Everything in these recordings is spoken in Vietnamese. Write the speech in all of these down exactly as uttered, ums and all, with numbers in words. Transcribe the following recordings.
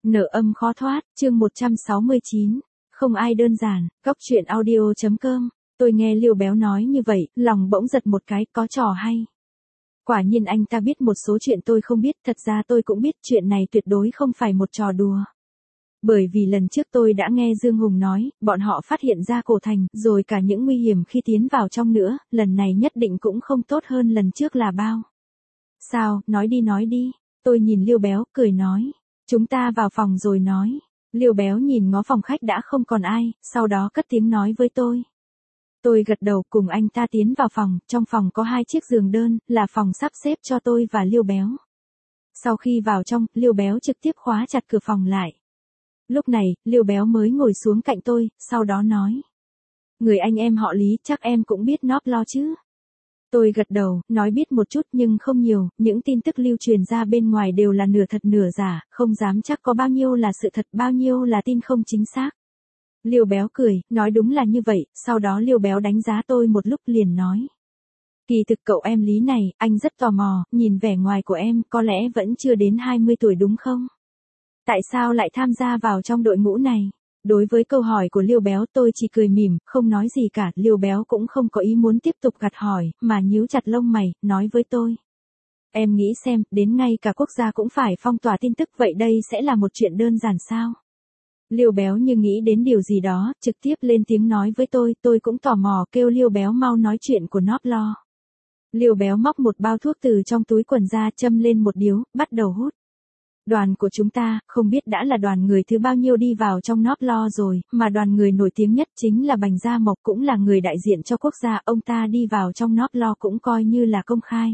Nợ âm khó thoát, chương một trăm sáu mươi chín. Không ai đơn giản, góc truyện audio chấm com. Tôi nghe Liêu Béo nói như vậy, lòng bỗng giật một cái, có trò hay. Quả nhiên anh ta biết một số chuyện tôi không biết, thật ra tôi cũng biết chuyện này tuyệt đối không phải một trò đùa. Bởi vì lần trước tôi đã nghe Dương Hùng nói, bọn họ phát hiện ra cổ thành, rồi cả những nguy hiểm khi tiến vào trong nữa, lần này nhất định cũng không tốt hơn lần trước là bao. Sao, nói đi nói đi, tôi nhìn Liêu Béo, cười nói. Chúng ta vào phòng rồi nói. Liêu Béo nhìn ngó phòng khách đã không còn ai, sau đó cất tiếng nói với tôi. Tôi gật đầu cùng anh ta tiến vào phòng, trong phòng có hai chiếc giường đơn, là phòng sắp xếp cho tôi và Liêu Béo. Sau khi vào trong, Liêu Béo trực tiếp khóa chặt cửa phòng lại. Lúc này, Liêu Béo mới ngồi xuống cạnh tôi, sau đó nói. Người anh em họ Lý, chắc em cũng biết Noblo chứ? Tôi gật đầu, nói biết một chút nhưng không nhiều, những tin tức lưu truyền ra bên ngoài đều là nửa thật nửa giả, không dám chắc có bao nhiêu là sự thật, bao nhiêu là tin không chính xác. Liêu Béo cười, nói đúng là như vậy, sau đó Liêu Béo đánh giá tôi một lúc liền nói. Kỳ thực cậu em Lý này, anh rất tò mò, nhìn vẻ ngoài của em, có lẽ vẫn chưa đến hai mươi tuổi đúng không? Tại sao lại tham gia vào trong đội ngũ này? Đối với câu hỏi của Liêu Béo tôi chỉ cười mỉm, không nói gì cả, Liêu Béo cũng không có ý muốn tiếp tục gặt hỏi, mà nhíu chặt lông mày, nói với tôi. Em nghĩ xem, đến ngay cả quốc gia cũng phải phong tỏa tin tức, vậy đây sẽ là một chuyện đơn giản sao? Liêu Béo như nghĩ đến điều gì đó, trực tiếp lên tiếng nói với tôi, tôi cũng tò mò kêu Liêu Béo mau nói chuyện của Noblo. Liêu Béo móc một bao thuốc từ trong túi quần ra, châm lên một điếu, bắt đầu hút. Đoàn của chúng ta, không biết đã là đoàn người thứ bao nhiêu đi vào trong Noblo rồi, mà đoàn người nổi tiếng nhất chính là Bành Gia Mộc, cũng là người đại diện cho quốc gia, ông ta đi vào trong Noblo cũng coi như là công khai.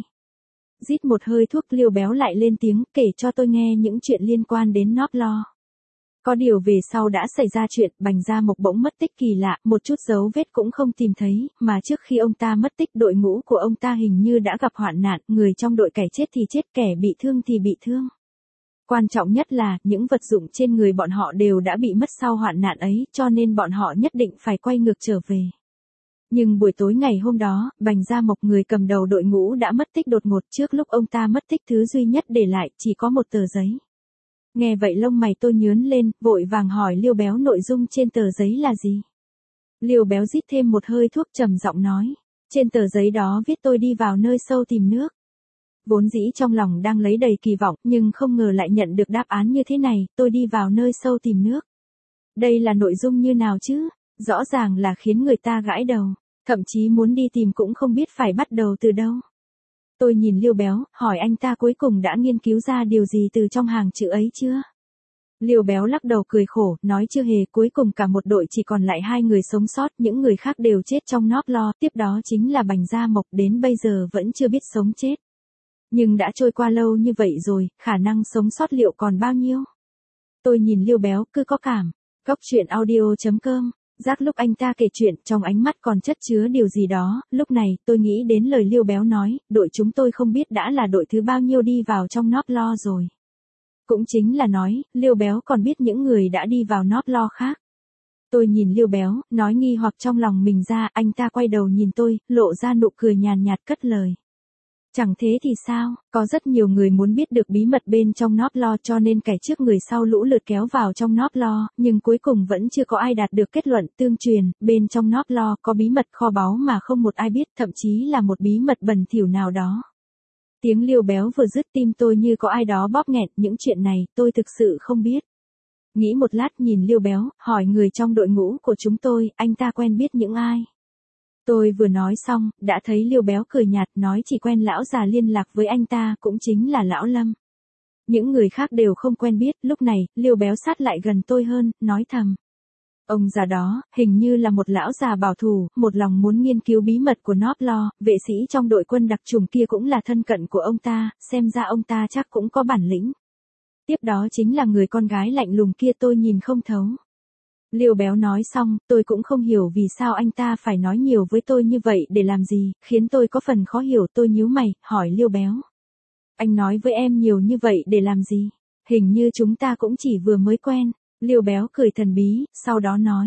Rít một hơi thuốc, Liêu Béo lại lên tiếng, kể cho tôi nghe những chuyện liên quan đến Noblo. Có điều về sau đã xảy ra chuyện, Bành Gia Mộc bỗng mất tích kỳ lạ, một chút dấu vết cũng không tìm thấy, mà trước khi ông ta mất tích đội ngũ của ông ta hình như đã gặp hoạn nạn, người trong đội kẻ chết thì chết, kẻ bị thương thì bị thương. Quan trọng nhất là, những vật dụng trên người bọn họ đều đã bị mất sau hoạn nạn ấy, cho nên bọn họ nhất định phải quay ngược trở về. Nhưng buổi tối ngày hôm đó, Bành Gia Mộc người cầm đầu đội ngũ đã mất tích đột ngột, trước lúc ông ta mất tích thứ duy nhất để lại chỉ có một tờ giấy. Nghe vậy lông mày tôi nhướng lên, vội vàng hỏi Liêu Béo nội dung trên tờ giấy là gì. Liêu Béo rít thêm một hơi thuốc trầm giọng nói, trên tờ giấy đó viết tôi đi vào nơi sâu tìm nước. Vốn dĩ trong lòng đang lấy đầy kỳ vọng, nhưng không ngờ lại nhận được đáp án như thế này, tôi đi vào nơi sâu tìm nước. Đây là nội dung như nào chứ? Rõ ràng là khiến người ta gãi đầu, thậm chí muốn đi tìm cũng không biết phải bắt đầu từ đâu. Tôi nhìn Liêu Béo, hỏi anh ta cuối cùng đã nghiên cứu ra điều gì từ trong hàng chữ ấy chưa? Liêu Béo lắc đầu cười khổ, nói chưa hề, cuối cùng cả một đội chỉ còn lại hai người sống sót, những người khác đều chết trong Noblo, tiếp đó chính là Bành Gia Mộc, đến bây giờ vẫn chưa biết sống chết. Nhưng đã trôi qua lâu như vậy rồi, khả năng sống sót liệu còn bao nhiêu? Tôi nhìn Liêu Béo, cứ có cảm. Góc truyện audio chấm com. Giác lúc anh ta kể chuyện, trong ánh mắt còn chất chứa điều gì đó, lúc này, tôi nghĩ đến lời Liêu Béo nói, đội chúng tôi không biết đã là đội thứ bao nhiêu đi vào trong Noblo rồi. Cũng chính là nói, Liêu Béo còn biết những người đã đi vào Noblo khác. Tôi nhìn Liêu Béo, nói nghi hoặc trong lòng mình ra, anh ta quay đầu nhìn tôi, lộ ra nụ cười nhàn nhạt cất lời. Chẳng thế thì sao, có rất nhiều người muốn biết được bí mật bên trong Noblo cho nên kẻ trước người sau lũ lượt kéo vào trong Noblo, nhưng cuối cùng vẫn chưa có ai đạt được kết luận tương truyền, bên trong Noblo có bí mật kho báu mà không một ai biết, thậm chí là một bí mật bẩn thỉu nào đó. Tiếng Liêu Béo vừa dứt tim tôi như có ai đó bóp nghẹt, những chuyện này, tôi thực sự không biết. Nghĩ một lát nhìn Liêu Béo, hỏi người trong đội ngũ của chúng tôi, anh ta quen biết những ai? Tôi vừa nói xong, đã thấy Liêu Béo cười nhạt, nói chỉ quen lão già liên lạc với anh ta, cũng chính là lão Lâm. Những người khác đều không quen biết, lúc này, Liêu Béo sát lại gần tôi hơn, nói thầm. Ông già đó, hình như là một lão già bảo thủ, một lòng muốn nghiên cứu bí mật của Noblo, vệ sĩ trong đội quân đặc chủng kia cũng là thân cận của ông ta, xem ra ông ta chắc cũng có bản lĩnh. Tiếp đó chính là người con gái lạnh lùng kia tôi nhìn không thấu. Liêu Béo nói xong, tôi cũng không hiểu vì sao anh ta phải nói nhiều với tôi như vậy để làm gì, khiến tôi có phần khó hiểu, tôi nhíu mày, hỏi Liêu Béo. Anh nói với em nhiều như vậy để làm gì? Hình như chúng ta cũng chỉ vừa mới quen. Liêu Béo cười thần bí, sau đó nói.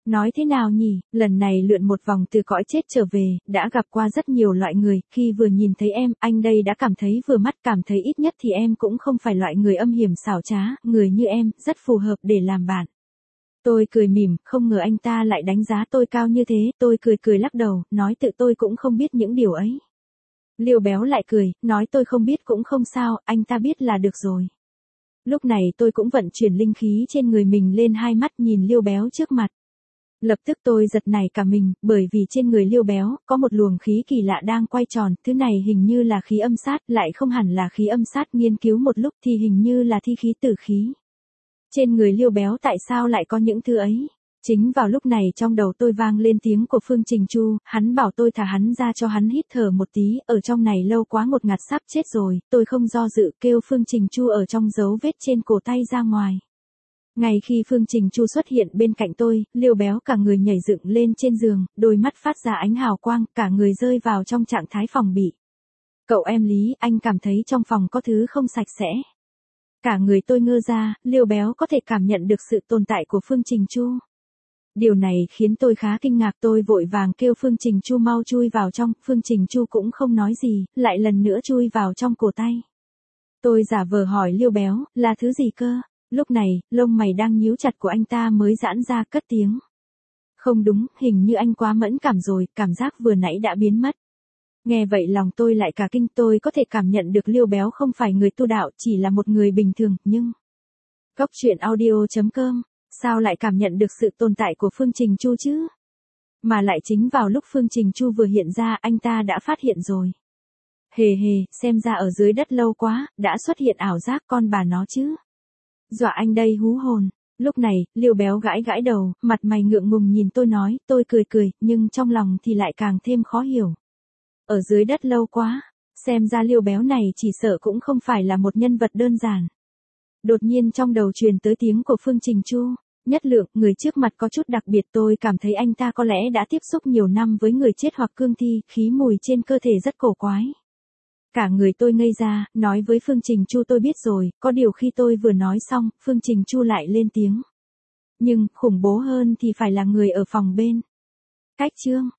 Nói thế nào nhỉ, lần này lượn một vòng từ cõi chết trở về, đã gặp qua rất nhiều loại người, khi vừa nhìn thấy em, anh đây đã cảm thấy vừa mắt, cảm thấy ít nhất thì em cũng không phải loại người âm hiểm xảo trá, người như em, rất phù hợp để làm bạn. Tôi cười mỉm, không ngờ anh ta lại đánh giá tôi cao như thế, tôi cười cười lắc đầu, nói tự tôi cũng không biết những điều ấy. Liêu Béo lại cười, nói tôi không biết cũng không sao, anh ta biết là được rồi. Lúc này tôi cũng vận chuyển linh khí trên người mình lên, hai mắt nhìn Liêu Béo trước mặt. Lập tức tôi giật nảy cả mình, bởi vì trên người Liêu Béo, có một luồng khí kỳ lạ đang quay tròn, thứ này hình như là khí âm sát, lại không hẳn là khí âm sát, nghiên cứu một lúc thì hình như là thi khí tử khí. Trên người Liêu Béo tại sao lại có những thứ ấy? Chính vào lúc này trong đầu tôi vang lên tiếng của Phương Trình Chu, hắn bảo tôi thả hắn ra cho hắn hít thở một tí, ở trong này lâu quá ngột ngạt sắp chết rồi, tôi không do dự kêu Phương Trình Chu ở trong dấu vết trên cổ tay ra ngoài. Ngay khi Phương Trình Chu xuất hiện bên cạnh tôi, Liêu Béo cả người nhảy dựng lên trên giường, đôi mắt phát ra ánh hào quang, cả người rơi vào trong trạng thái phòng bị. Cậu em Lý, anh cảm thấy trong phòng có thứ không sạch sẽ. Cả người tôi ngơ ra, Liêu Béo có thể cảm nhận được sự tồn tại của Phương Trình Chu. Điều này khiến tôi khá kinh ngạc, tôi vội vàng kêu Phương Trình Chu mau chui vào trong, Phương Trình Chu cũng không nói gì, lại lần nữa chui vào trong cổ tay. Tôi giả vờ hỏi Liêu Béo, là thứ gì cơ? Lúc này, lông mày đang nhíu chặt của anh ta mới giãn ra cất tiếng. Không đúng, hình như anh quá mẫn cảm rồi, cảm giác vừa nãy đã biến mất. Nghe vậy lòng tôi lại cả kinh, tôi có thể cảm nhận được Liêu Béo không phải người tu đạo, chỉ là một người bình thường, nhưng... Góc truyện audio chấm com, sao lại cảm nhận được sự tồn tại của Phương Trình Chu chứ? Mà lại chính vào lúc Phương Trình Chu vừa hiện ra, anh ta đã phát hiện rồi. Hề hề, xem ra ở dưới đất lâu quá, đã xuất hiện ảo giác con bà nó chứ. Dọa anh đây hú hồn. Lúc này, Liêu Béo gãi gãi đầu, mặt mày ngượng ngùng nhìn tôi nói, tôi cười cười, nhưng trong lòng thì lại càng thêm khó hiểu. Ở dưới đất lâu quá, xem ra Liêu Béo này chỉ sợ cũng không phải là một nhân vật đơn giản. Đột nhiên trong đầu truyền tới tiếng của Phương Trình Chu, Nhất Lượng, người trước mặt có chút đặc biệt, tôi cảm thấy anh ta có lẽ đã tiếp xúc nhiều năm với người chết hoặc cương thi, khí mùi trên cơ thể rất cổ quái. Cả người tôi ngây ra, nói với Phương Trình Chu tôi biết rồi, có điều khi tôi vừa nói xong, Phương Trình Chu lại lên tiếng. Nhưng, khủng bố hơn thì phải là người ở phòng bên. Cách chương.